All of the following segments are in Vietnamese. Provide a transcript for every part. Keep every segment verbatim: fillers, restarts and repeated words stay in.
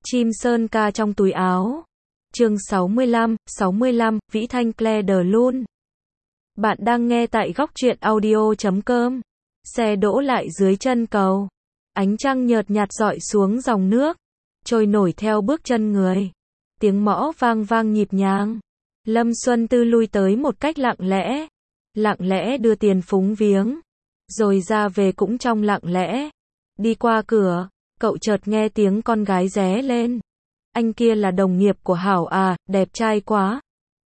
Chim sơn ca trong túi áo. Chương sáu mươi lăm, sáu mươi lăm, Vĩ Thanh Claire de Lune. Bạn đang nghe tại góc truyện audio chấm com. Xe đỗ lại dưới chân cầu. Ánh trăng nhợt nhạt rọi xuống dòng nước, trôi nổi theo bước chân người. Tiếng mõ vang vang nhịp nhàng. Lâm Xuân Tư lui tới một cách lặng lẽ. Lặng lẽ đưa tiền phúng viếng. Rồi ra về cũng trong lặng lẽ. Đi qua cửa, cậu chợt nghe tiếng con gái ré lên. Anh kia là đồng nghiệp của Hảo à, đẹp trai quá.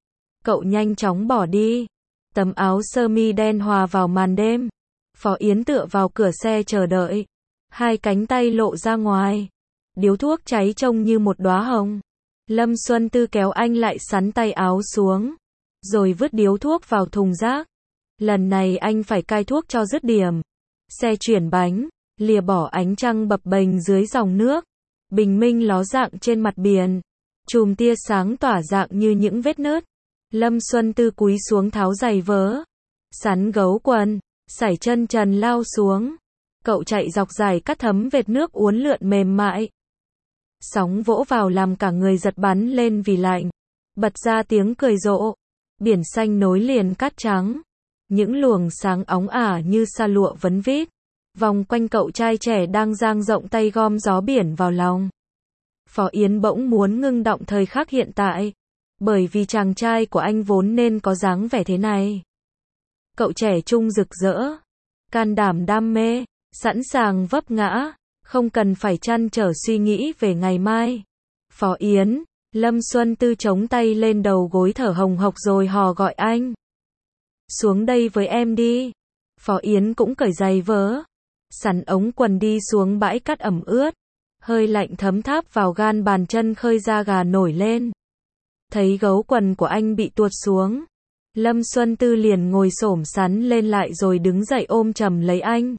Cậu nhanh chóng bỏ đi. Tấm áo sơ mi đen hòa vào màn đêm. Phó Yến tựa vào cửa xe chờ đợi. Hai cánh tay lộ ra ngoài. Điếu thuốc cháy trông như một đóa hồng. Lâm Xuân Tư kéo anh lại sắn tay áo xuống. Rồi vứt điếu thuốc vào thùng rác. Lần này anh phải cai thuốc cho dứt điểm. Xe chuyển bánh, lìa bỏ ánh trăng bập bềnh dưới dòng nước. Bình minh ló dạng trên mặt biển. Chùm tia sáng tỏa dạng như những vết nứt. Lâm Xuân Tư cúi xuống tháo giày vớ. Sắn gấu quần, sải chân trần lao xuống. Cậu chạy dọc dài cắt thấm vệt nước uốn lượn mềm mại. Sóng vỗ vào làm cả người giật bắn lên vì lạnh. Bật ra tiếng cười rộ. Biển xanh nối liền cát trắng. Những luồng sáng óng ả như sa lụa vấn vít. Vòng quanh cậu trai trẻ đang dang rộng tay gom gió biển vào lòng. Phó Yến bỗng muốn ngưng động thời khắc hiện tại. Bởi vì chàng trai của anh vốn nên có dáng vẻ thế này. Cậu trẻ trung rực rỡ. Can đảm đam mê. Sẵn sàng vấp ngã. Không cần phải trăn trở suy nghĩ về ngày mai. Phó Yến. Lâm Xuân Tư chống tay lên đầu gối thở hồng hộc rồi hò gọi anh. Xuống đây với em đi. Phó Yến cũng cởi giày vớ. Sắn ống quần đi xuống bãi cát ẩm ướt. Hơi lạnh thấm tháp vào gan bàn chân khơi da gà nổi lên. Thấy gấu quần của anh bị tuột xuống. Lâm Xuân Tư liền ngồi xổm sắn lên lại rồi đứng dậy ôm chầm lấy anh.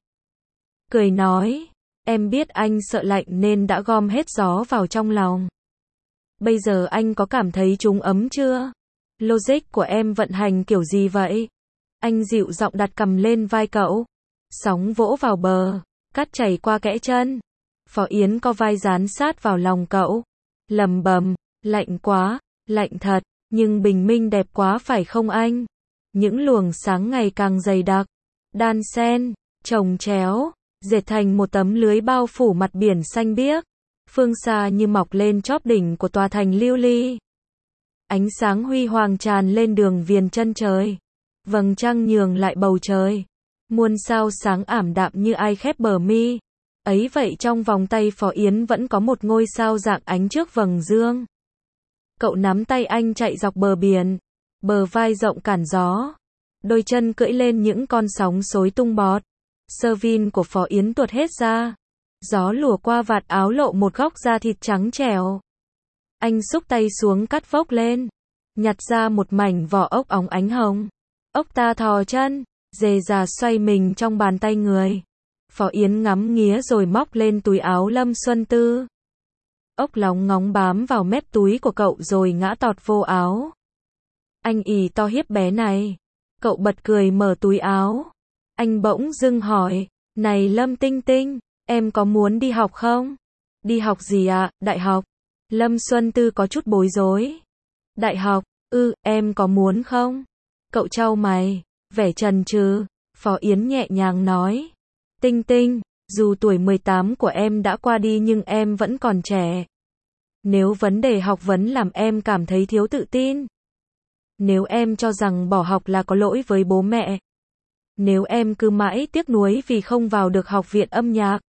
Cười nói, em biết anh sợ lạnh nên đã gom hết gió vào trong lòng. Bây giờ anh có cảm thấy chúng ấm chưa? Logic của em vận hành kiểu gì vậy? Anh dịu giọng đặt cằm lên vai cậu. Sóng vỗ vào bờ, cát chảy qua kẽ chân. Phó Yến co vai dán sát vào lòng cậu. Lầm bầm, lạnh quá, lạnh thật, nhưng bình minh đẹp quá phải không anh? Những luồng sáng ngày càng dày đặc, đan xen, chồng chéo, dệt thành một tấm lưới bao phủ mặt biển xanh biếc. Phương xa như mọc lên chóp đỉnh của tòa thành lưu ly. Ánh sáng huy hoàng tràn lên đường viền chân trời. Vầng trăng nhường lại bầu trời. Muôn sao sáng ảm đạm như ai khép bờ mi. Ấy vậy trong vòng tay Phó Yến vẫn có một ngôi sao rạng ánh trước vầng dương. Cậu nắm tay anh chạy dọc bờ biển. Bờ vai rộng cản gió. Đôi chân cưỡi lên những con sóng xối tung bọt. Sơ vin của Phó Yến tuột hết ra. Gió lùa qua vạt áo lộ một góc da thịt trắng trẻo. Anh xúc tay xuống cắt vốc lên. Nhặt ra một mảnh vỏ ốc óng ánh hồng. Ốc ta thò chân, dề dà xoay mình trong bàn tay người. Phó Yến ngắm nghía rồi móc lên túi áo Lâm Xuân Tư. Ốc lóng ngóng bám vào mép túi của cậu rồi ngã tọt vô áo. Anh ì to hiếp bé này. Cậu bật cười mở túi áo. Anh bỗng dưng hỏi, này Lâm Tinh Tinh, em có muốn đi học không? Đi học gì ạ? À? Đại học. Lâm Xuân Tư có chút bối rối. Đại học, ư, em có muốn không? Cậu chau mày, vẻ chần chừ. Phó Yến nhẹ nhàng nói, Tinh Tinh, dù tuổi mười tám của em đã qua đi nhưng em vẫn còn trẻ. Nếu vấn đề học vấn làm em cảm thấy thiếu tự tin. Nếu em cho rằng bỏ học là có lỗi với bố mẹ. Nếu em cứ mãi tiếc nuối vì không vào được học viện âm nhạc.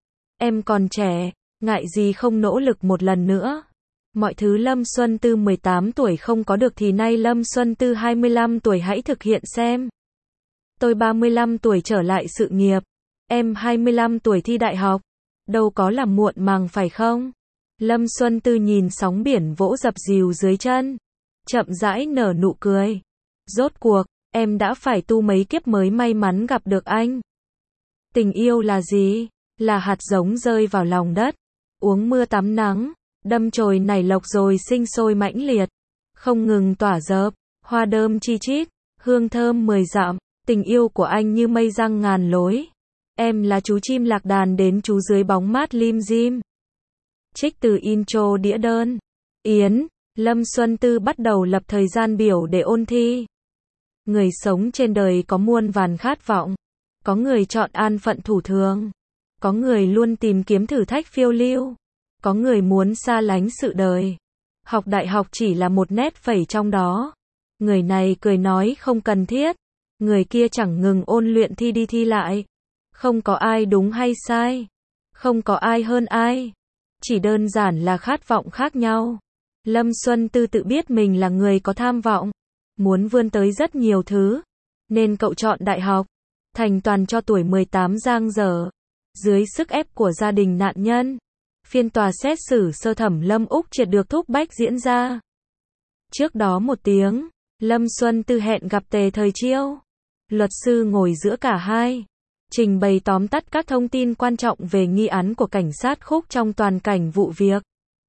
Em còn trẻ, ngại gì không nỗ lực một lần nữa. Mọi thứ Lâm Xuân Tư mười tám tuổi không có được thì nay Lâm Xuân Tư hai mươi lăm tuổi hãy thực hiện xem. Tôi ba mươi lăm tuổi trở lại sự nghiệp. Em hai mươi lăm tuổi thi đại học. Đâu có là muộn màng phải không? Lâm Xuân Tư nhìn sóng biển vỗ dập dìu dưới chân. Chậm rãi nở nụ cười. Rốt cuộc, em đã phải tu mấy kiếp mới may mắn gặp được anh. Tình yêu là gì? Là hạt giống rơi vào lòng đất. Uống mưa tắm nắng. Đâm chồi nảy lộc rồi sinh sôi mãnh liệt. Không ngừng tỏa dợp. Hoa đơm chi chít. Hương thơm mười dặm. Tình yêu của anh như mây răng ngàn lối. Em là chú chim lạc đàn đến chú dưới bóng mát lim dim. Trích từ intro đĩa đơn. Yến, Lâm Xuân Tư bắt đầu lập thời gian biểu để ôn thi. Người sống trên đời có muôn vàn khát vọng. Có người chọn an phận thủ thường. Có người luôn tìm kiếm thử thách phiêu lưu. Có người muốn xa lánh sự đời. Học đại học chỉ là một nét phẩy trong đó. Người này cười nói không cần thiết. Người kia chẳng ngừng ôn luyện thi đi thi lại. Không có ai đúng hay sai. Không có ai hơn ai. Chỉ đơn giản là khát vọng khác nhau. Lâm Xuân Tư tự biết mình là người có tham vọng. Muốn vươn tới rất nhiều thứ. Nên cậu chọn đại học. Thành toàn cho tuổi mười tám giang dở. Dưới sức ép của gia đình nạn nhân. Phiên tòa xét xử sơ thẩm Lâm Úc Triệt được thúc bách diễn ra. Trước đó một tiếng, Lâm Xuân Tư hẹn gặp Tề Thời Chiêu. Luật sư ngồi giữa cả hai. Trình bày tóm tắt các thông tin quan trọng về nghi án của cảnh sát Khúc trong toàn cảnh vụ việc.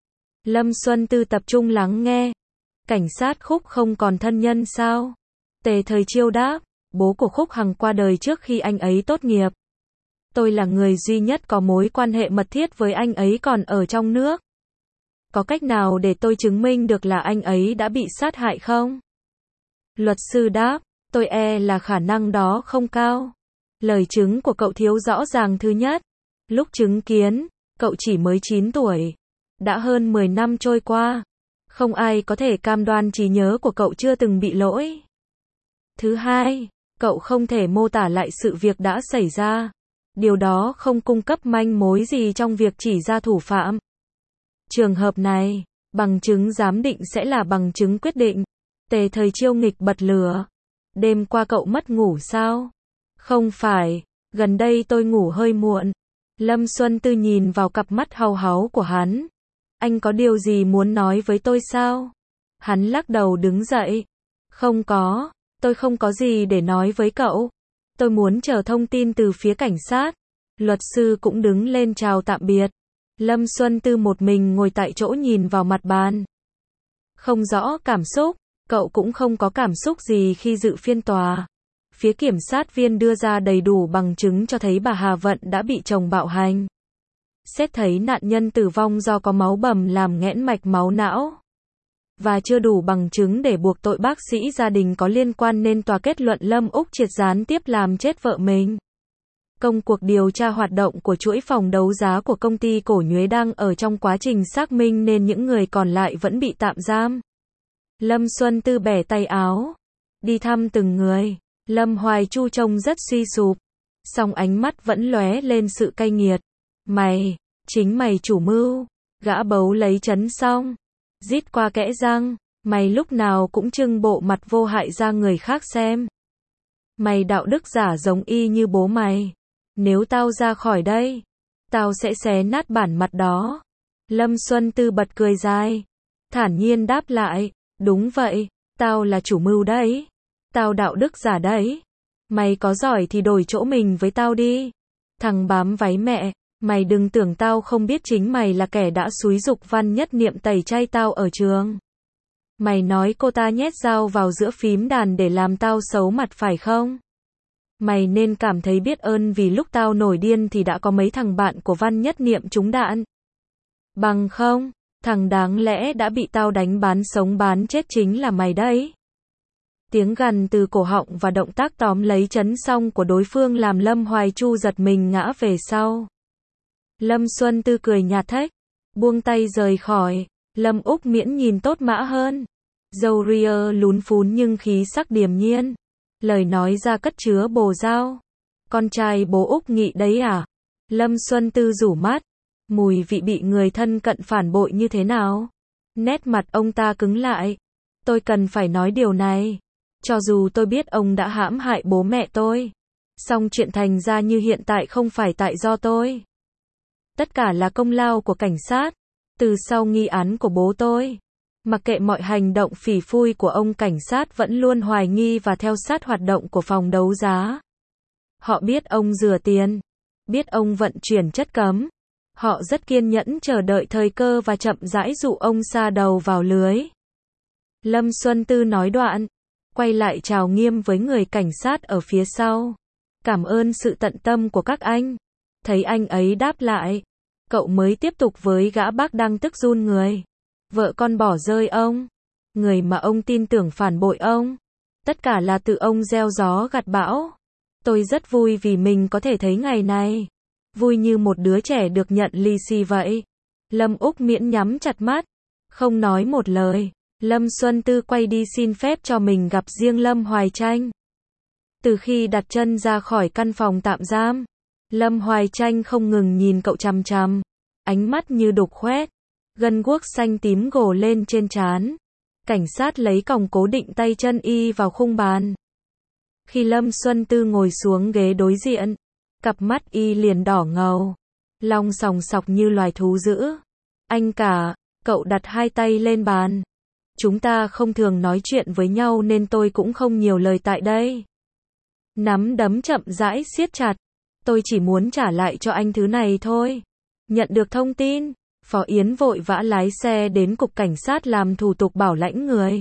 Lâm Xuân Tư tập trung lắng nghe. Cảnh sát Khúc không còn thân nhân sao? Tề Thời Chiêu đáp, bố của Khúc Hằng qua đời trước khi anh ấy tốt nghiệp. Tôi là người duy nhất có mối quan hệ mật thiết với anh ấy còn ở trong nước. Có cách nào để tôi chứng minh được là anh ấy đã bị sát hại không? Luật sư đáp, tôi e là khả năng đó không cao. Lời chứng của cậu thiếu rõ ràng. Thứ nhất, lúc chứng kiến, cậu chỉ mới chín tuổi. Đã hơn mười năm trôi qua. Không ai có thể cam đoan trí nhớ của cậu chưa từng bị lỗi. Thứ hai, cậu không thể mô tả lại sự việc đã xảy ra. Điều đó không cung cấp manh mối gì trong việc chỉ ra thủ phạm. Trường hợp này, bằng chứng giám định sẽ là bằng chứng quyết định. Tề Thời Chiêu nghịch bật lửa. Đêm qua cậu mất ngủ sao? Không phải, gần đây tôi ngủ hơi muộn. Lâm Xuân Tư nhìn vào cặp mắt hau háu của hắn. Anh có điều gì muốn nói với tôi sao? Hắn lắc đầu đứng dậy. Không có, tôi không có gì để nói với cậu. Tôi muốn chờ thông tin từ phía cảnh sát. Luật sư cũng đứng lên chào tạm biệt. Lâm Xuân Tư một mình ngồi tại chỗ nhìn vào mặt bàn. Không rõ cảm xúc, cậu cũng không có cảm xúc gì khi dự phiên tòa. Phía kiểm sát viên đưa ra đầy đủ bằng chứng cho thấy bà Hà Vận đã bị chồng bạo hành. Xét thấy nạn nhân tử vong do có máu bầm làm nghẽn mạch máu não. Và chưa đủ bằng chứng để buộc tội bác sĩ gia đình có liên quan nên tòa kết luận Lâm Úc Triệt gián tiếp làm chết vợ mình. Công cuộc điều tra hoạt động của chuỗi phòng đấu giá của công ty cổ Nhuế đang ở trong quá trình xác minh nên những người còn lại vẫn bị tạm giam. Lâm Xuân Tư bẻ tay áo. Đi thăm từng người. Lâm Hoài Chu trông rất suy sụp. Song ánh mắt vẫn lóe lên sự cay nghiệt. Mày, chính mày chủ mưu. Gã bấu lấy trấn xong. Rít qua kẽ răng. Mày lúc nào cũng trưng bộ mặt vô hại ra người khác xem. Mày đạo đức giả giống y như bố mày. Nếu tao ra khỏi đây, tao sẽ xé nát bản mặt đó. Lâm Xuân Tư bật cười dài. Thản nhiên đáp lại. Đúng vậy, tao là chủ mưu đấy. Tao đạo đức giả đấy. Mày có giỏi thì đổi chỗ mình với tao đi. Thằng bám váy mẹ, mày đừng tưởng tao không biết chính mày là kẻ đã xúi giục Văn Nhất Niệm tẩy chay tao ở trường. Mày nói cô ta nhét dao vào giữa phím đàn để làm tao xấu mặt phải không? Mày nên cảm thấy biết ơn vì lúc tao nổi điên thì đã có mấy thằng bạn của Văn Nhất Niệm trúng đạn. Bằng không, thằng đáng lẽ đã bị tao đánh bán sống bán chết chính là mày đấy. Tiếng gằn từ cổ họng và động tác tóm lấy trấn song của đối phương làm Lâm Hoài Chu giật mình ngã về sau. Lâm Xuân Tư cười nhạt thách, buông tay rời khỏi. Lâm Úc Miễn nhìn tốt mã hơn. Râu ria lún phún nhưng khí sắc điềm nhiên. Lời nói ra cất chứa bồ dao. Con trai bố Úc Nghị đấy à? Lâm Xuân Tư rủ mắt. Mùi vị bị người thân cận phản bội như thế nào? Nét mặt ông ta cứng lại. Tôi cần phải nói điều này. Cho dù tôi biết ông đã hãm hại bố mẹ tôi. Song chuyện thành ra như hiện tại không phải tại do tôi. Tất cả là công lao của cảnh sát. Từ sau nghi án của bố tôi. Mặc kệ mọi hành động phỉ phui của ông, cảnh sát vẫn luôn hoài nghi và theo sát hoạt động của phòng đấu giá. Họ biết ông rửa tiền. Biết ông vận chuyển chất cấm. Họ rất kiên nhẫn chờ đợi thời cơ và chậm rãi dụ ông sa đầu vào lưới. Lâm Xuân Tư nói đoạn. Quay lại chào nghiêm với người cảnh sát ở phía sau. Cảm ơn sự tận tâm của các anh. Thấy anh ấy đáp lại. Cậu mới tiếp tục với gã bác đang tức run người. Vợ con bỏ rơi ông. Người mà ông tin tưởng phản bội ông. Tất cả là tự ông gieo gió gặt bão. Tôi rất vui vì mình có thể thấy ngày này. Vui như một đứa trẻ được nhận lì xì vậy. Lâm Úc Miễn nhắm chặt mắt. Không nói một lời. Lâm Xuân Tư quay đi xin phép cho mình gặp riêng Lâm Hoài Tranh. Từ khi đặt chân ra khỏi căn phòng tạm giam, Lâm Hoài Tranh không ngừng nhìn cậu chằm chằm. Ánh mắt như đục khoét. Gân guốc xanh tím gồ lên trên trán. Cảnh sát lấy còng cố định tay chân y vào khung bàn. Khi Lâm Xuân Tư ngồi xuống ghế đối diện, cặp mắt y liền đỏ ngầu, long sòng sọc như loài thú dữ. Anh cả, cậu đặt hai tay lên bàn. Chúng ta không thường nói chuyện với nhau nên tôi cũng không nhiều lời tại đây. Nắm đấm chậm rãi siết chặt. Tôi chỉ muốn trả lại cho anh thứ này thôi. Nhận được thông tin, Phó Yến vội vã lái xe đến cục cảnh sát làm thủ tục bảo lãnh người.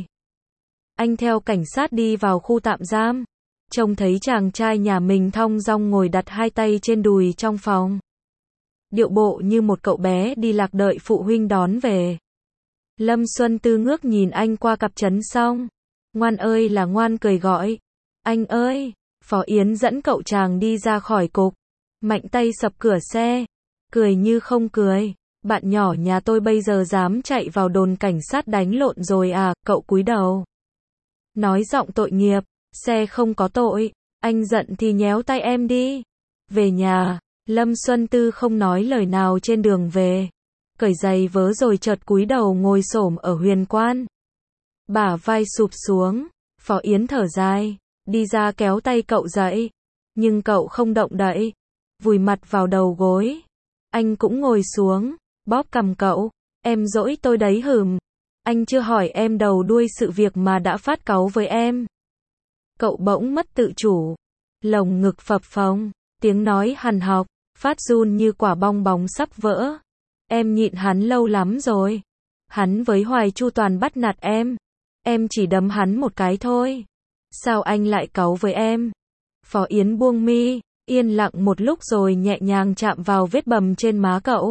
Anh theo cảnh sát đi vào khu tạm giam. Trông thấy chàng trai nhà mình thong dong ngồi đặt hai tay trên đùi trong phòng. Điệu bộ như một cậu bé đi lạc đợi phụ huynh đón về. Lâm Xuân Tư ngước nhìn anh qua cặp chấn xong. Ngoan ơi là ngoan cười gọi. Anh ơi! Phó Yến dẫn cậu chàng đi ra khỏi cục. Mạnh tay sập cửa xe. Cười như không cười. Bạn nhỏ nhà tôi bây giờ dám chạy vào đồn cảnh sát đánh lộn rồi à, cậu cúi đầu. Nói giọng tội nghiệp. Xe không có tội. Anh giận thì nhéo tay em đi. Về nhà, Lâm Xuân Tư không nói lời nào trên đường về. Cởi giày vớ rồi chợt cúi đầu ngồi xổm ở huyền quan. Bả vai sụp xuống. Phó Yến thở dài. Đi ra kéo tay cậu dậy. Nhưng cậu không động đậy. Vùi mặt vào đầu gối. Anh cũng ngồi xuống. Bóp cằm cậu. Em dỗi tôi đấy hừm. Anh chưa hỏi em đầu đuôi sự việc mà đã phát cáu với em. Cậu bỗng mất tự chủ. Lồng ngực phập phồng. Tiếng nói hằn học. Phát run như quả bong bóng sắp vỡ. Em nhịn hắn lâu lắm rồi. Hắn với Hoài Chu toàn bắt nạt em. Em chỉ đấm hắn một cái thôi. Sao anh lại cáu với em? Phó Yến buông mi, yên lặng một lúc rồi nhẹ nhàng chạm vào vết bầm trên má cậu.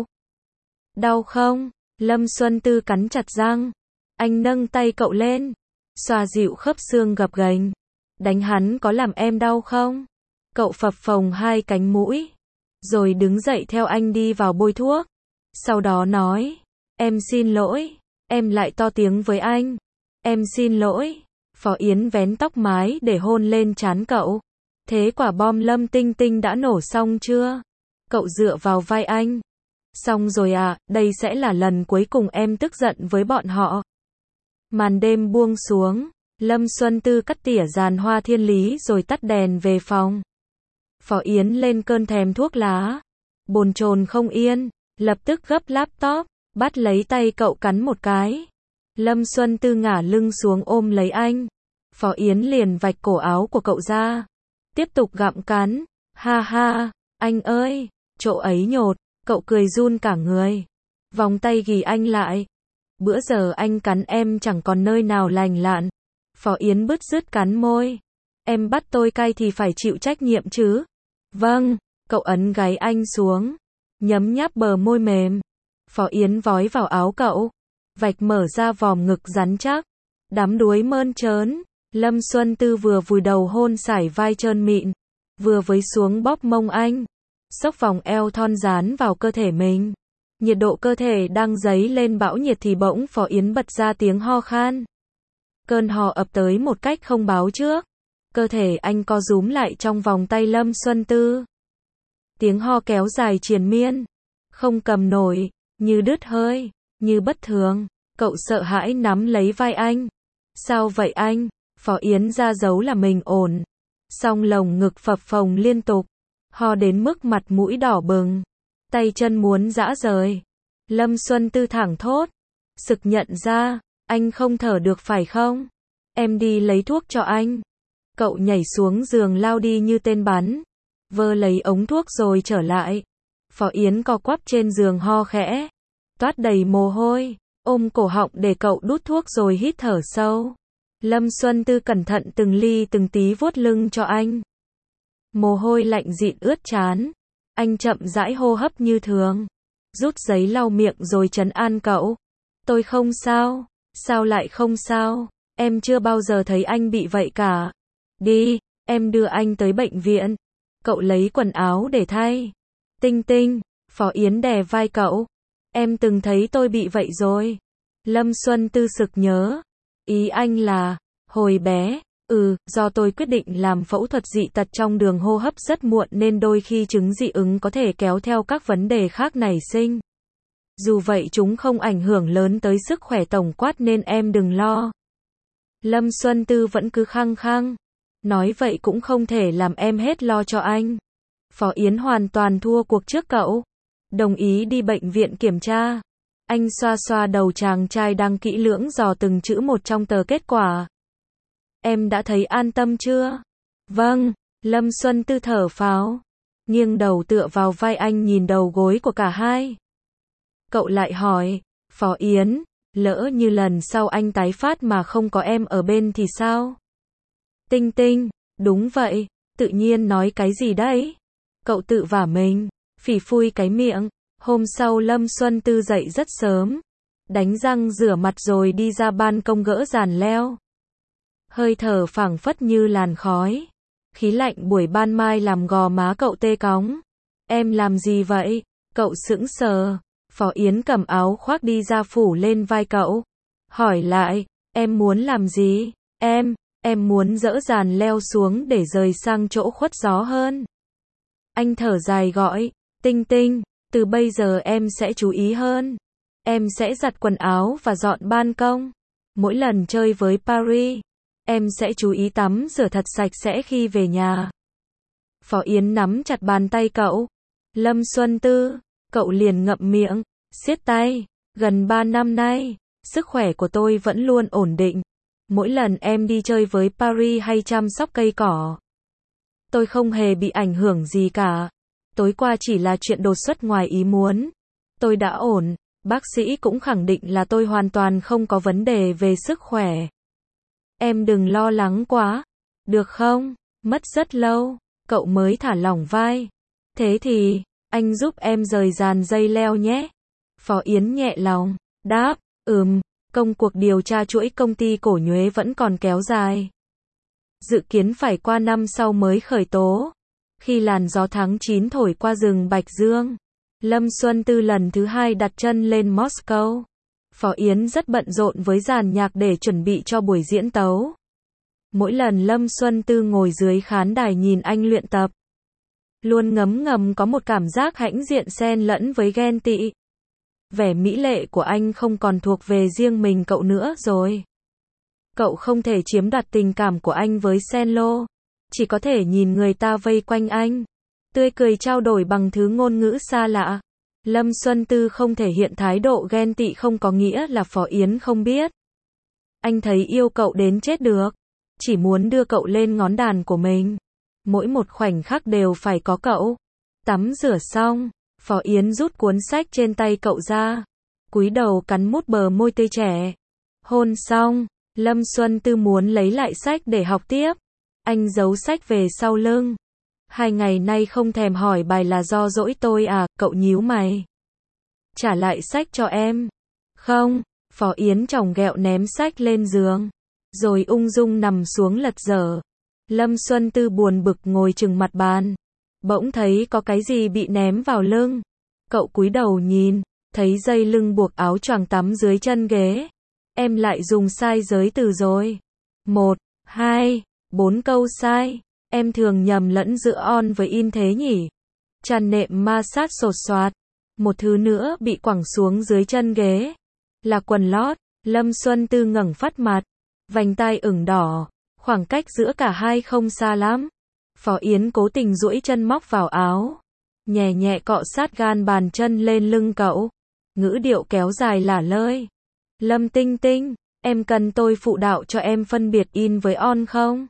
Đau không? Lâm Xuân Tư cắn chặt răng. Anh nâng tay cậu lên. Xoa dịu khớp xương gập ghềnh. Đánh hắn có làm em đau không? Cậu phập phồng hai cánh mũi. Rồi đứng dậy theo anh đi vào bôi thuốc. Sau đó nói. Em xin lỗi. Em lại to tiếng với anh. Em xin lỗi. Phó Yến vén tóc mái để hôn lên trán cậu. Thế quả bom Lâm Tinh Tinh đã nổ xong chưa? Cậu dựa vào vai anh. Xong rồi à, đây sẽ là lần cuối cùng em tức giận với bọn họ. Màn đêm buông xuống. Lâm Xuân Tư cắt tỉa giàn hoa thiên lý rồi tắt đèn về phòng. Phó Yến lên cơn thèm thuốc lá. Bồn chồn không yên. Lập tức gấp laptop. Bắt lấy tay cậu cắn một cái. Lâm Xuân Tư ngả lưng xuống ôm lấy anh. Phó Yến liền vạch cổ áo của cậu ra. Tiếp tục gặm cắn. Ha ha, anh ơi, chỗ ấy nhột. Cậu cười run cả người. Vòng tay ghì anh lại. Bữa giờ anh cắn em chẳng còn nơi nào lành lặn. Phó Yến bứt rứt cắn môi. Em bắt tôi cay thì phải chịu trách nhiệm chứ. Vâng, cậu ấn gáy anh xuống. Nhấm nháp bờ môi mềm. Phó Yến vói vào áo cậu. Vạch mở ra vòm ngực rắn chắc. Đắm đuối mơn trớn. Lâm Xuân Tư vừa vùi đầu hôn sải vai trơn mịn. Vừa với xuống bóp mông anh. Xốc vòng eo thon dán vào cơ thể mình. Nhiệt độ cơ thể đang dấy lên bão nhiệt thì bỗng Phó Yến bật ra tiếng ho khan. Cơn ho ập tới một cách không báo trước. Cơ thể anh co rúm lại trong vòng tay Lâm Xuân Tư. Tiếng ho kéo dài triền miên. Không cầm nổi, như đứt hơi, như bất thường. Cậu sợ hãi nắm lấy vai anh. Sao vậy anh? Phó Yến ra dấu là mình ổn. Song lồng ngực phập phồng liên tục. Ho đến mức mặt mũi đỏ bừng. Tay chân muốn rã rời. Lâm Xuân Tư thẳng thốt. Sực nhận ra, anh không thở được phải không? Em đi lấy thuốc cho anh. Cậu nhảy xuống giường lao đi như tên bắn. Vơ lấy ống thuốc rồi trở lại. Phó Yến co quắp trên giường ho khẽ. Toát đầy mồ hôi. Ôm cổ họng để cậu đút thuốc rồi hít thở sâu. Lâm Xuân Tư cẩn thận từng ly từng tí vuốt lưng cho anh. Mồ hôi lạnh dịn ướt trán. Anh chậm rãi hô hấp như thường. rút giấy lau miệng rồi trấn an cậu. Tôi không sao. Sao lại không sao? Em chưa bao giờ thấy anh bị vậy cả. Đi, em đưa anh tới bệnh viện. Cậu lấy quần áo để thay. Tinh Tinh, Phó Yến đè vai cậu. Em từng thấy tôi bị vậy rồi. Lâm Xuân Tư sực nhớ. Ý anh là, hồi bé, ừ, do tôi quyết định làm phẫu thuật dị tật trong đường hô hấp rất muộn nên đôi khi chứng dị ứng có thể kéo theo các vấn đề khác nảy sinh. Dù vậy chúng không ảnh hưởng lớn tới sức khỏe tổng quát nên em đừng lo. Lâm Xuân Tư vẫn cứ khăng khăng. Nói vậy cũng không thể làm em hết lo cho anh. Phó Yến hoàn toàn thua cuộc trước cậu. Đồng ý đi bệnh viện kiểm tra. Anh xoa xoa đầu chàng trai đang kỹ lưỡng dò từng chữ một trong tờ kết quả. Em đã thấy an tâm chưa? Vâng, Lâm Xuân Tư thở phào. Nghiêng đầu tựa vào vai anh nhìn đầu gối của cả hai. Cậu lại hỏi, Phó Yến, lỡ như lần sau anh tái phát mà không có em ở bên thì sao? Tinh Tinh, đúng vậy, tự nhiên nói cái gì đấy? Cậu tự vả mình, phỉ phui cái miệng. Hôm sau Lâm Xuân Tư dậy rất sớm, đánh răng rửa mặt rồi đi ra ban công gỡ dàn leo. Hơi thở phảng phất như làn khói. Khí lạnh buổi ban mai làm gò má cậu tê cóng. Em làm gì vậy? Cậu sững sờ. Phó Yến cầm áo khoác đi ra phủ lên vai cậu. Hỏi lại, em muốn làm gì? Em, em muốn dỡ dàn leo xuống để rời sang chỗ khuất gió hơn. Anh thở dài gọi, Tinh Tinh, từ bây giờ em sẽ chú ý hơn. Em sẽ giặt quần áo và dọn ban công. Mỗi lần chơi với Paris, em sẽ chú ý tắm rửa thật sạch sẽ khi về nhà. Phó Yến nắm chặt bàn tay cậu. Lâm Xuân Tư, cậu liền ngậm miệng, siết tay. Gần ba năm nay, sức khỏe của tôi vẫn luôn ổn định. Mỗi lần em đi chơi với Paris hay chăm sóc cây cỏ, tôi không hề bị ảnh hưởng gì cả. Tối qua chỉ là chuyện đột xuất ngoài ý muốn. Tôi đã ổn, bác sĩ cũng khẳng định là tôi hoàn toàn không có vấn đề về sức khỏe. Em đừng lo lắng quá, được không? Mất rất lâu, cậu mới thả lỏng vai. Thế thì, anh giúp em rời dàn dây leo nhé. Phó Yến nhẹ lòng, đáp, ừm, công cuộc điều tra chuỗi công ty cổ nhuế vẫn còn kéo dài. Dự kiến phải qua năm sau mới khởi tố. Khi làn gió tháng chín thổi qua rừng Bạch Dương, Lâm Xuân Tư lần thứ hai đặt chân lên Moscow. Phó Yến rất bận rộn với dàn nhạc để chuẩn bị cho buổi diễn tấu. Mỗi lần Lâm Xuân Tư ngồi dưới khán đài nhìn anh luyện tập, luôn ngấm ngầm có một cảm giác hãnh diện xen lẫn với ghen tị. Vẻ mỹ lệ của anh không còn thuộc về riêng mình cậu nữa rồi. Cậu không thể chiếm đoạt tình cảm của anh với Senlo, chỉ có thể nhìn người ta vây quanh anh, tươi cười trao đổi bằng thứ ngôn ngữ xa lạ. Lâm Xuân Tư không thể hiện thái độ ghen tị không có nghĩa là Phó Yến không biết. Anh thấy yêu cậu đến chết được, chỉ muốn đưa cậu lên ngón đàn của mình. Mỗi một khoảnh khắc đều phải có cậu. Tắm rửa xong, Phó Yến rút cuốn sách trên tay cậu ra, cúi đầu cắn mút bờ môi tươi trẻ. Hôn xong, Lâm Xuân Tư muốn lấy lại sách để học tiếp. Anh giấu sách về sau lưng. Hai ngày nay không thèm hỏi bài là do dỗi tôi à, cậu nhíu mày. Trả lại sách cho em. Không, Phó Yến chòng ghẹo ném sách lên giường, rồi ung dung nằm xuống lật dở. Lâm Xuân Tư buồn bực ngồi chừng mặt bàn. Bỗng thấy có cái gì bị ném vào lưng. Cậu cúi đầu nhìn, thấy dây lưng buộc áo choàng tắm dưới chân ghế. Em lại dùng sai giới từ rồi. Một, hai, bốn câu sai. Em thường nhầm lẫn giữa on với in thế nhỉ? Chăn nệm ma sát sột soạt. Một thứ nữa bị quẳng xuống dưới chân ghế. Là quần lót. Lâm Xuân Tư ngẩng phát mặt. Vành tai ửng đỏ. Khoảng cách giữa cả hai không xa lắm. Phó Yến cố tình duỗi chân móc vào áo. Nhẹ nhẹ cọ sát gan bàn chân lên lưng cậu. Ngữ điệu kéo dài lả lơi. Lâm Tinh Tinh, em cần tôi phụ đạo cho em phân biệt in với on không?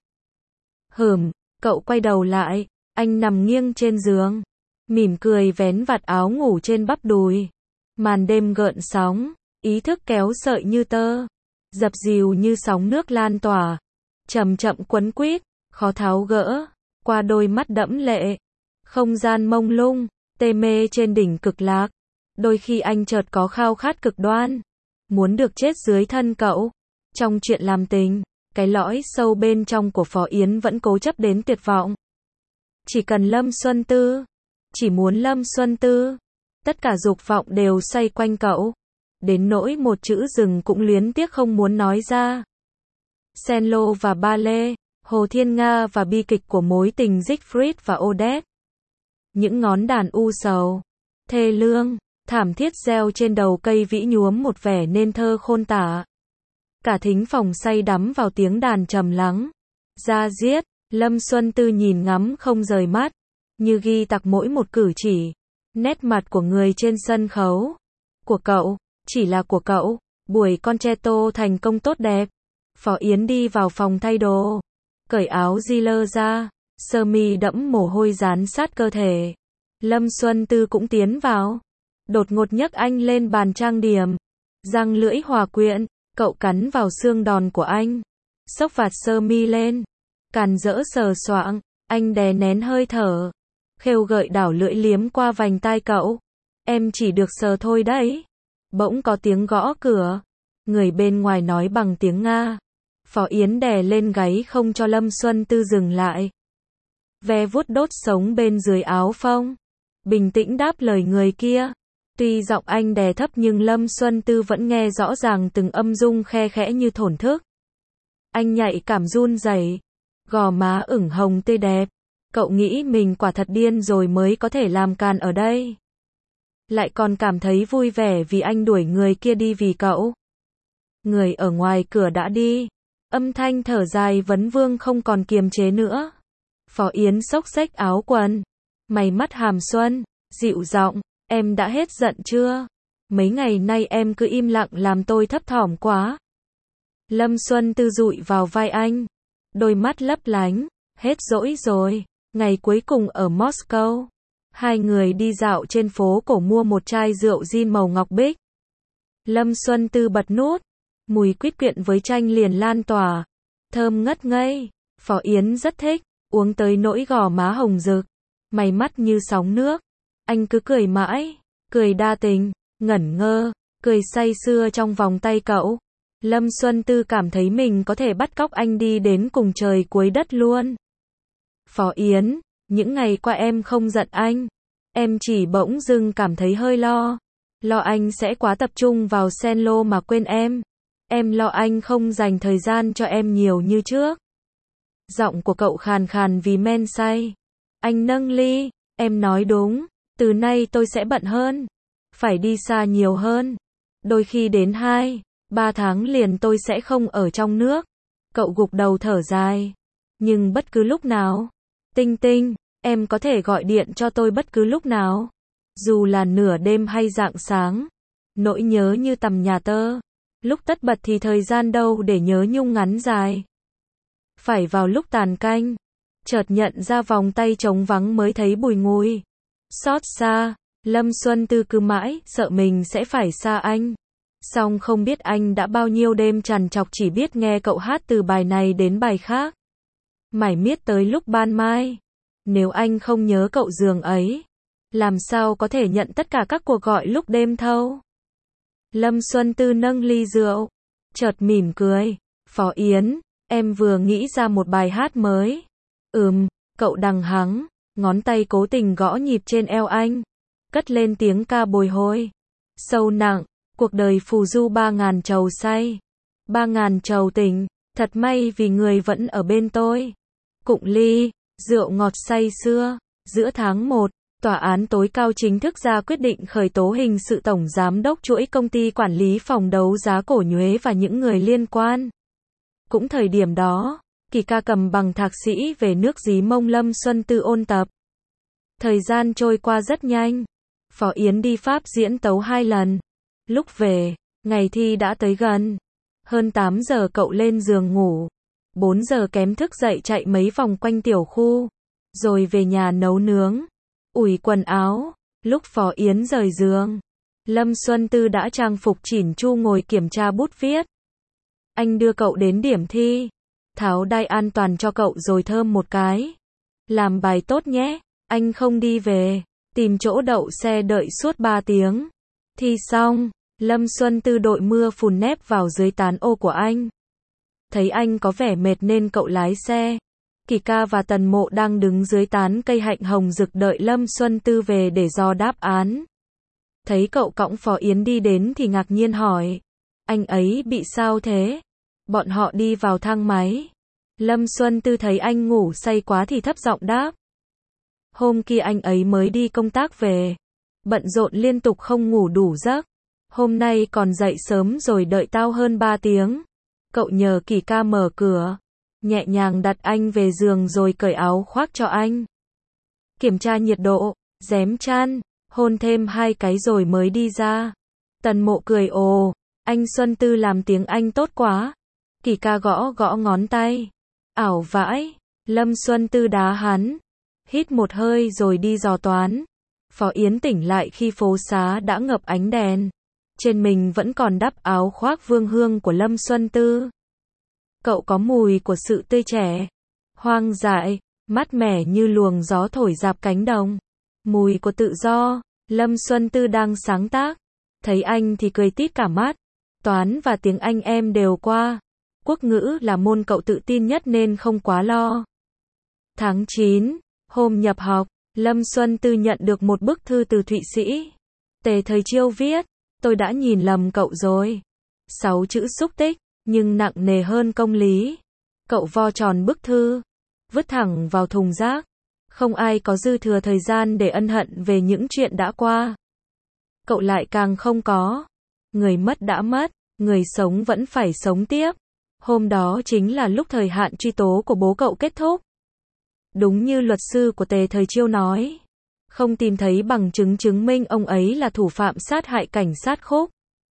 Hửm, cậu quay đầu lại, anh nằm nghiêng trên giường, mỉm cười vén vạt áo ngủ trên bắp đùi. Màn đêm gợn sóng, ý thức kéo sợi như tơ, dập dìu như sóng nước lan tỏa, chậm chậm quấn quýt, khó tháo gỡ, qua đôi mắt đẫm lệ. Không gian mông lung, tê mê trên đỉnh cực lạc. Đôi khi anh chợt có khao khát cực đoan, muốn được chết dưới thân cậu. Trong chuyện làm tình, cái lõi sâu bên trong của Phó Yến vẫn cố chấp đến tuyệt vọng. Chỉ cần Lâm Xuân Tư, chỉ muốn Lâm Xuân Tư, tất cả dục vọng đều xoay quanh cậu, đến nỗi một chữ dừng cũng luyến tiếc không muốn nói ra. Cello và ballet, Hồ Thiên Nga và bi kịch của mối tình Siegfried và Odette. Những ngón đàn u sầu, thê lương, thảm thiết reo trên đầu cây vĩ nhuốm một vẻ nên thơ khôn tả. Cả thính phòng say đắm vào tiếng đàn trầm lắng. Da diết, Lâm Xuân Tư nhìn ngắm không rời mắt, như ghi tặc mỗi một cử chỉ, nét mặt của người trên sân khấu. Của cậu, chỉ là của cậu. Buổi concerto thành công tốt đẹp. Phó Yến đi vào phòng thay đồ, cởi áo Giller ra, sơ mi đẫm mồ hôi dán sát cơ thể. Lâm Xuân Tư cũng tiến vào, đột ngột nhấc anh lên bàn trang điểm, răng lưỡi hòa quyện, cậu cắn vào xương đòn của anh, xốc vạt sơ mi lên, càn rỡ sờ soạng, anh đè nén hơi thở, khêu gợi đảo lưỡi liếm qua vành tai cậu. Em chỉ được sờ thôi đấy. Bỗng có tiếng gõ cửa, người bên ngoài nói bằng tiếng Nga. Phó Yến đè lên gáy không cho Lâm Xuân Tư dừng lại. Ve vuốt đốt sống bên dưới áo phông, bình tĩnh đáp lời người kia. Tuy giọng anh đè thấp nhưng Lâm Xuân Tư vẫn nghe rõ ràng từng âm dung khe khẽ như thổn thức. Anh nhạy cảm run rẩy, gò má ửng hồng tươi đẹp. Cậu nghĩ mình quả thật điên rồi mới có thể làm càn ở đây. Lại còn cảm thấy vui vẻ vì anh đuổi người kia đi vì cậu. Người ở ngoài cửa đã đi. Âm thanh thở dài vấn vương không còn kiềm chế nữa. Phó Yến xốc xếch áo quần, mày mắt hàm xuân, dịu giọng, em đã hết giận chưa? Mấy ngày nay em cứ im lặng làm tôi thấp thỏm quá. Lâm Xuân Tư dụi vào vai anh, đôi mắt lấp lánh, hết dỗi rồi. Ngày cuối cùng ở Moscow, hai người đi dạo trên phố cổ mua một chai rượu gin màu ngọc bích. Lâm Xuân Tư bật nút, mùi quýt quyện với chanh liền lan tỏa, thơm ngất ngây. Phó Yến rất thích, uống tới nỗi gò má hồng rực, mày mắt như sóng nước. Anh cứ cười mãi, cười đa tình, ngẩn ngơ, cười say sưa trong vòng tay cậu. Lâm Xuân Tư cảm thấy mình có thể bắt cóc anh đi đến cùng trời cuối đất luôn. Phó Yến, những ngày qua em không giận anh. Em chỉ bỗng dưng cảm thấy hơi lo. Lo anh sẽ quá tập trung vào cello mà quên em. Em lo anh không dành thời gian cho em nhiều như trước. Giọng của cậu khàn khàn vì men say. Anh nâng ly, em nói đúng. Từ nay tôi sẽ bận hơn. Phải đi xa nhiều hơn. Đôi khi đến hai, ba tháng liền tôi sẽ không ở trong nước. Cậu gục đầu thở dài. Nhưng bất cứ lúc nào. Tinh Tinh, em có thể gọi điện cho tôi bất cứ lúc nào. Dù là nửa đêm hay rạng sáng. Nỗi nhớ như tầm nhà tơ. Lúc tất bật thì thời gian đâu để nhớ nhung ngắn dài. Phải vào lúc tàn canh. Chợt nhận ra vòng tay trống vắng mới thấy bùi ngùi. Xót xa, Lâm Xuân Tư cứ mãi, sợ mình sẽ phải xa anh. Song không biết anh đã bao nhiêu đêm trằn trọc chỉ biết nghe cậu hát từ bài này đến bài khác. Mải miết tới lúc ban mai. Nếu anh không nhớ cậu giường ấy, làm sao có thể nhận tất cả các cuộc gọi lúc đêm thâu. Lâm Xuân Tư nâng ly rượu, chợt mỉm cười. Phó Yến, em vừa nghĩ ra một bài hát mới. Ừm, cậu đằng hắng, ngón tay cố tình gõ nhịp trên eo anh. Cất lên tiếng ca bồi hồi. Sâu nặng, cuộc đời phù du ba ngàn trầu say. Ba ngàn trầu tình, thật may vì người vẫn ở bên tôi. Cụng ly, rượu ngọt say sưa. Giữa tháng một, tòa án tối cao chính thức ra quyết định khởi tố hình sự tổng giám đốc chuỗi công ty quản lý phòng đấu giá cổ nhuế và những người liên quan. Cũng thời điểm đó, Kỳ Ca cầm bằng thạc sĩ về nước dí mông Lâm Xuân Tư ôn tập. Thời gian trôi qua rất nhanh. Phó Yến đi Pháp diễn tấu hai lần. Lúc về, ngày thi đã tới gần. Hơn tám giờ cậu lên giường ngủ. bốn giờ kém thức dậy chạy mấy vòng quanh tiểu khu. Rồi về nhà nấu nướng. Ủi quần áo. Lúc Phó Yến rời giường, Lâm Xuân Tư đã trang phục chỉn chu ngồi kiểm tra bút viết. Anh đưa cậu đến điểm thi. Tháo đai an toàn cho cậu rồi thơm một cái. Làm bài tốt nhé. Anh không đi về. Tìm chỗ đậu xe đợi suốt ba tiếng. Thi xong, Lâm Xuân Tư đội mưa phùn nép vào dưới tán ô của anh. Thấy anh có vẻ mệt nên cậu lái xe. Kỳ ca và Tần Mộ đang đứng dưới tán cây hạnh hồng rực đợi Lâm Xuân Tư về để dò đáp án. Thấy cậu cõng Phó Yến đi đến thì ngạc nhiên hỏi. Anh ấy bị sao thế? Bọn họ đi vào thang máy. Lâm Xuân Tư thấy anh ngủ say quá thì thấp giọng đáp. Hôm kia anh ấy mới đi công tác về. Bận rộn liên tục không ngủ đủ giấc. Hôm nay còn dậy sớm rồi đợi tao hơn ba tiếng. Cậu nhờ Kỳ ca mở cửa. Nhẹ nhàng đặt anh về giường rồi cởi áo khoác cho anh. Kiểm tra nhiệt độ, rém chăn, hôn thêm hai cái rồi mới đi ra. Tần Mộ cười ồ, anh Xuân Tư làm tiếng Anh tốt quá. Kỳ ca gõ gõ ngón tay. Ảo vãi, Lâm Xuân Tư đá hắn. Hít một hơi rồi đi dò toán. Phó Yến tỉnh lại khi phố xá đã ngập ánh đèn. Trên mình vẫn còn đắp áo khoác vương hương của Lâm Xuân Tư. Cậu có mùi của sự tươi trẻ, hoang dại, mát mẻ như luồng gió thổi dạp cánh đồng. Mùi của tự do, Lâm Xuân Tư đang sáng tác. Thấy anh thì cười tít cả mắt. Toán và tiếng Anh em đều qua. Quốc ngữ là môn cậu tự tin nhất nên không quá lo. Tháng chín, hôm nhập học, Lâm Xuân Tư nhận được một bức thư từ Thụy Sĩ. Tề Thời Chiêu viết, tôi đã nhìn lầm cậu rồi. Sáu chữ xúc tích, nhưng nặng nề hơn công lý. Cậu vo tròn bức thư, vứt thẳng vào thùng rác. Không ai có dư thừa thời gian để ân hận về những chuyện đã qua. Cậu lại càng không có. Người mất đã mất, người sống vẫn phải sống tiếp. Hôm đó chính là lúc thời hạn truy tố của bố cậu kết thúc. Đúng như luật sư của Tề Thời Chiêu nói, không tìm thấy bằng chứng chứng minh ông ấy là thủ phạm sát hại cảnh sát Khúc.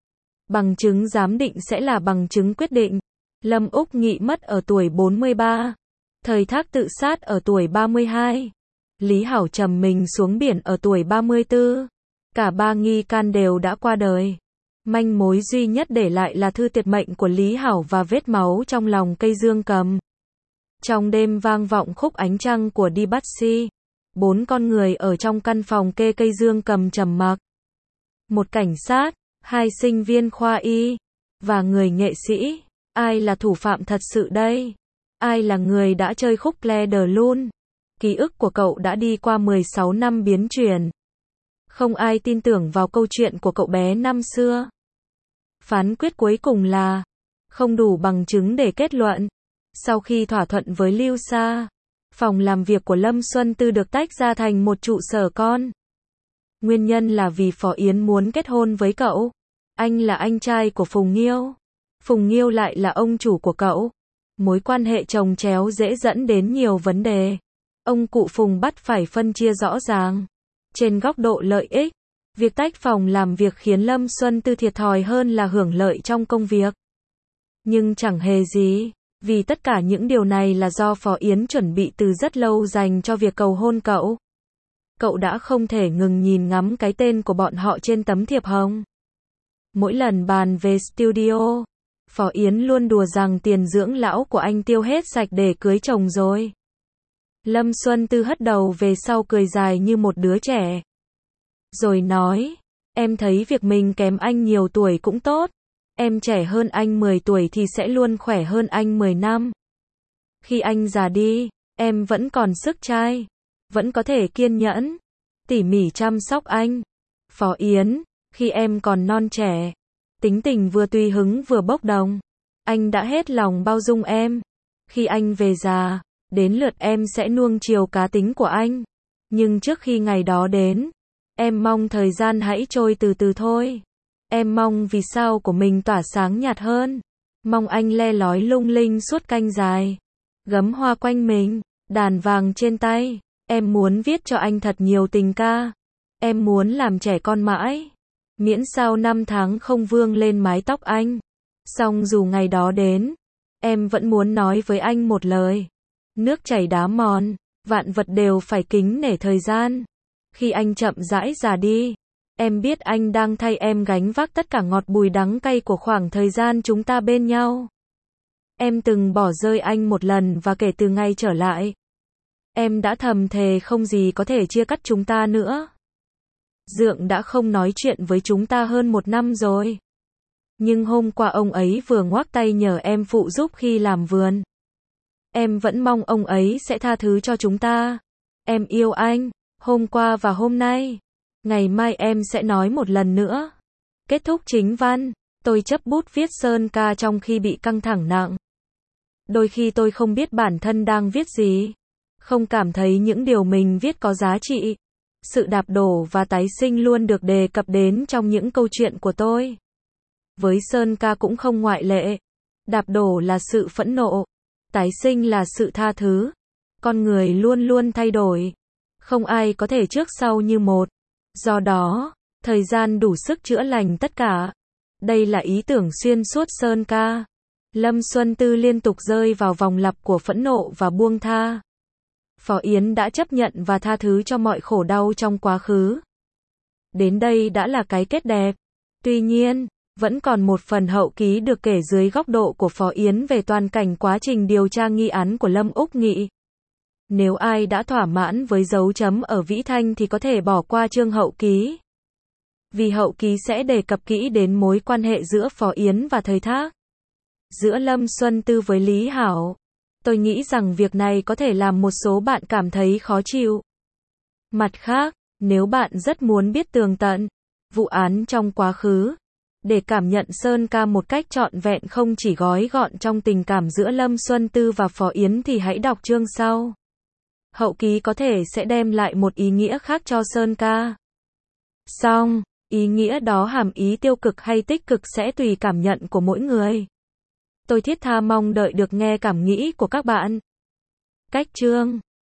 Bằng chứng giám định sẽ là bằng chứng quyết định. Lâm Úc Nghị mất ở tuổi bốn mươi ba. Thời Thác tự sát ở tuổi ba mươi hai. Lý Hảo trầm mình xuống biển ở tuổi ba mươi tư. Cả ba nghi can đều đã qua đời. Manh mối duy nhất để lại là thư tuyệt mệnh của Lý Hảo và vết máu trong lòng cây dương cầm. Trong đêm vang vọng khúc ánh trăng của Debussy, bốn con người ở trong căn phòng kê cây dương cầm trầm mặc. Một cảnh sát, hai sinh viên khoa y, và người nghệ sĩ. Ai là thủ phạm thật sự đây? Ai là người đã chơi khúc Clair de Lune? Ký ức của cậu đã đi qua mười sáu năm biến chuyển. Không ai tin tưởng vào câu chuyện của cậu bé năm xưa. Phán quyết cuối cùng là không đủ bằng chứng để kết luận. Sau khi thỏa thuận với Lưu Sa, phòng làm việc của Lâm Xuân Tư được tách ra thành một trụ sở con. Nguyên nhân là vì Phó Yến muốn kết hôn với cậu. Anh là anh trai của Phùng Nghiêu. Phùng Nghiêu lại là ông chủ của cậu. Mối quan hệ chồng chéo dễ dẫn đến nhiều vấn đề. Ông cụ Phùng bắt phải phân chia rõ ràng. Trên góc độ lợi ích, việc tách phòng làm việc khiến Lâm Xuân Tư thiệt thòi hơn là hưởng lợi trong công việc. Nhưng chẳng hề gì, vì tất cả những điều này là do Phó Yến chuẩn bị từ rất lâu dành cho việc cầu hôn cậu. Cậu đã không thể ngừng nhìn ngắm cái tên của bọn họ trên tấm thiệp hồng. Mỗi lần bàn về studio, Phó Yến luôn đùa rằng tiền dưỡng lão của anh tiêu hết sạch để cưới chồng rồi. Lâm Xuân Tư hất đầu về sau cười dài như một đứa trẻ. Rồi nói, em thấy việc mình kém anh nhiều tuổi cũng tốt. Em trẻ hơn anh mười tuổi thì sẽ luôn khỏe hơn anh mười năm. Khi anh già đi, em vẫn còn sức trai. Vẫn có thể kiên nhẫn, tỉ mỉ chăm sóc anh. Phó Yến, khi em còn non trẻ, tính tình vừa tùy hứng vừa bốc đồng. Anh đã hết lòng bao dung em. Khi anh về già, đến lượt em sẽ nuông chiều cá tính của anh. Nhưng trước khi ngày đó đến, em mong thời gian hãy trôi từ từ thôi. Em mong vì sao của mình tỏa sáng nhạt hơn. Mong anh le lói lung linh suốt canh dài. Gấm hoa quanh mình, đàn vàng trên tay. Em muốn viết cho anh thật nhiều tình ca. Em muốn làm trẻ con mãi. Miễn sao năm tháng không vương lên mái tóc anh. Song dù ngày đó đến, em vẫn muốn nói với anh một lời. Nước chảy đá mòn, vạn vật đều phải kính nể thời gian. Khi anh chậm rãi già đi, em biết anh đang thay em gánh vác tất cả ngọt bùi đắng cay của khoảng thời gian chúng ta bên nhau. Em từng bỏ rơi anh một lần và kể từ ngày trở lại, em đã thầm thề không gì có thể chia cắt chúng ta nữa. Dượng đã không nói chuyện với chúng ta hơn một năm rồi. Nhưng hôm qua ông ấy vừa ngoắc tay nhờ em phụ giúp khi làm vườn. Em vẫn mong ông ấy sẽ tha thứ cho chúng ta. Em yêu anh, hôm qua và hôm nay. Ngày mai em sẽ nói một lần nữa. Kết thúc chính văn. Tôi chấp bút viết sơn ca trong khi bị căng thẳng nặng. Đôi khi tôi không biết bản thân đang viết gì. Không cảm thấy những điều mình viết có giá trị. Sự đạp đổ và tái sinh luôn được đề cập đến trong những câu chuyện của tôi. Với sơn ca cũng không ngoại lệ. Đạp đổ là sự phẫn nộ. Tái sinh là sự tha thứ. Con người luôn luôn thay đổi. Không ai có thể trước sau như một. Do đó, thời gian đủ sức chữa lành tất cả. Đây là ý tưởng xuyên suốt sơn ca. Lâm Xuân Tư liên tục rơi vào vòng lặp của phẫn nộ và buông tha. Phó Yến đã chấp nhận và tha thứ cho mọi khổ đau trong quá khứ. Đến đây đã là cái kết đẹp. Tuy nhiên, vẫn còn một phần hậu ký được kể dưới góc độ của Phó Yến về toàn cảnh quá trình điều tra nghi án của Lâm Úc Nghị. Nếu ai đã thỏa mãn với dấu chấm ở Vĩ Thanh thì có thể bỏ qua chương hậu ký. Vì hậu ký sẽ đề cập kỹ đến mối quan hệ giữa Phó Yến và Thời Thác. Giữa Lâm Xuân Tư với Lý Hảo. Tôi nghĩ rằng việc này có thể làm một số bạn cảm thấy khó chịu. Mặt khác, nếu bạn rất muốn biết tường tận vụ án trong quá khứ, để cảm nhận sơn ca một cách trọn vẹn không chỉ gói gọn trong tình cảm giữa Lâm Xuân Tư và Phó Yến thì hãy đọc chương sau. Hậu ký có thể sẽ đem lại một ý nghĩa khác cho sơn ca. Song, ý nghĩa đó hàm ý tiêu cực hay tích cực sẽ tùy cảm nhận của mỗi người. Tôi thiết tha mong đợi được nghe cảm nghĩ của các bạn. Cách chương